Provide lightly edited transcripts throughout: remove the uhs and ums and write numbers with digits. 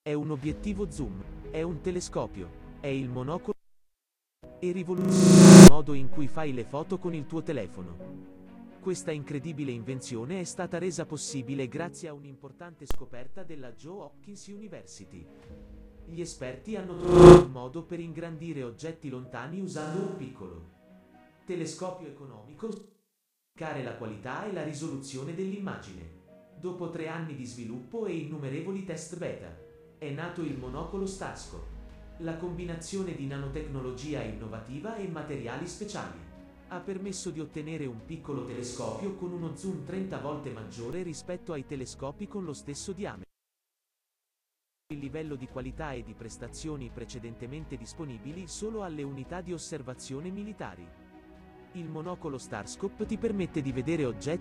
È un obiettivo zoom, è un telescopio, è il monocolo e rivoluziona il modo in cui fai le foto con il tuo telefono. Questa incredibile invenzione è stata resa possibile grazie a un'importante scoperta della Johns Hopkins University. Gli esperti hanno trovato un modo per ingrandire oggetti lontani usando un piccolo telescopio economico per verificare la qualità e la risoluzione dell'immagine. Dopo 3 anni di sviluppo e innumerevoli test beta, è nato il monocolo Starscope, la combinazione di nanotecnologia innovativa e materiali speciali. Ha permesso di ottenere un piccolo telescopio con uno zoom 30 volte maggiore rispetto ai telescopi con lo stesso diametro. Il livello di qualità e di prestazioni precedentemente disponibili solo alle unità di osservazione militari. Il monocolo Starscope ti permette di vedere oggetti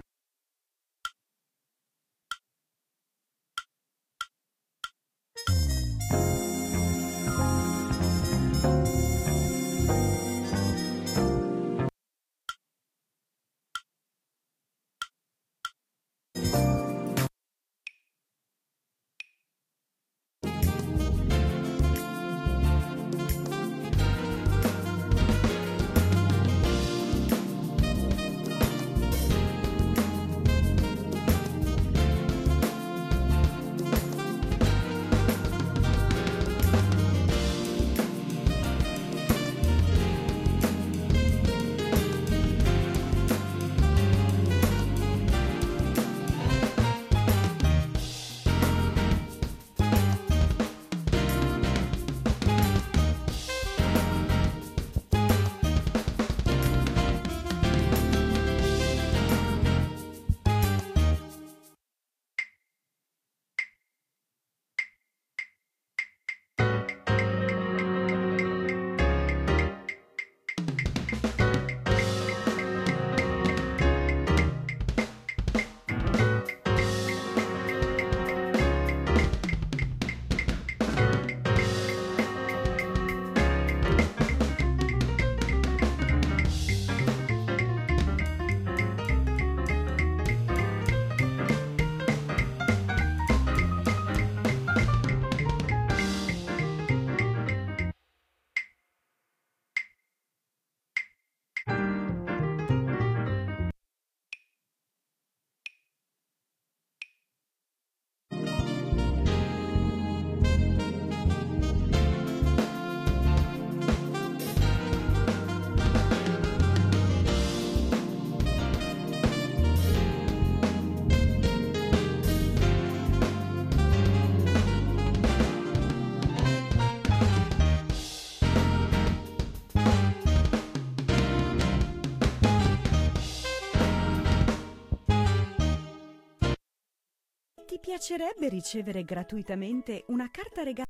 Ti piacerebbe ricevere gratuitamente una carta regalo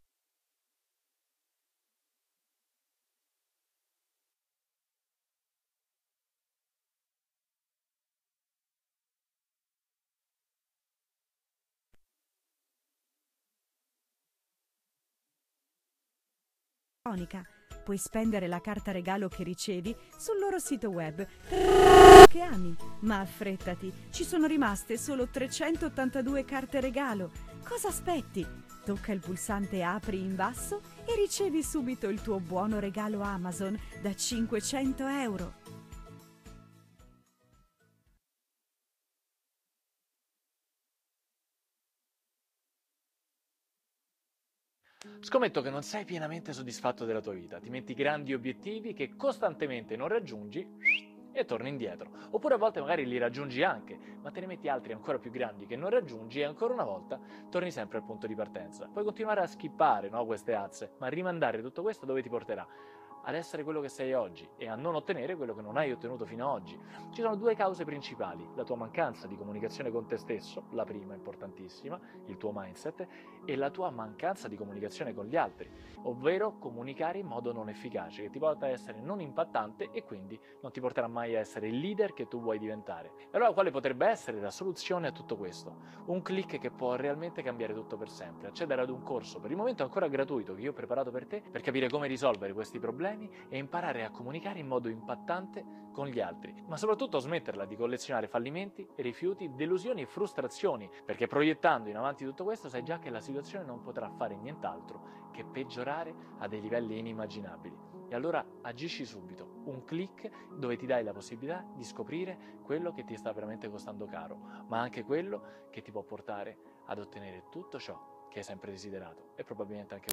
elettronica? Puoi spendere la carta regalo che ricevi sul loro sito web che ami, ma affrettati, ci sono rimaste solo 382 carte regalo. Cosa aspetti? Tocca il pulsante apri in basso e ricevi subito il tuo buono regalo Amazon da 500 euro. Scommetto che non sei pienamente soddisfatto della tua vita, ti metti grandi obiettivi che costantemente non raggiungi e torni indietro. Oppure a volte magari li raggiungi anche, ma te ne metti altri ancora più grandi che non raggiungi e ancora una volta torni sempre al punto di partenza. Puoi continuare a skippare, no, queste azze, ma rimandare tutto questo dove ti porterà? Ad essere quello che sei oggi e a non ottenere quello che non hai ottenuto fino ad oggi. Ci sono 2 cause principali: la tua mancanza di comunicazione con te stesso, la prima importantissima, il tuo mindset, e la tua mancanza di comunicazione con gli altri, ovvero comunicare in modo non efficace, che ti porta a essere non impattante e quindi non ti porterà mai a essere il leader che tu vuoi diventare. E allora quale potrebbe essere la soluzione a tutto questo? Un click che può realmente cambiare tutto per sempre: accedere ad un corso, per il momento ancora gratuito, che io ho preparato per te, per capire come risolvere questi problemi problemi e imparare a comunicare in modo impattante con gli altri, ma soprattutto smetterla di collezionare fallimenti, rifiuti, delusioni e frustrazioni, perché proiettando in avanti tutto questo sai già che la situazione non potrà fare nient'altro che peggiorare a dei livelli inimmaginabili. E allora agisci subito, un click dove ti dai la possibilità di scoprire quello che ti sta veramente costando caro, ma anche quello che ti può portare ad ottenere tutto ciò che hai sempre desiderato e probabilmente anche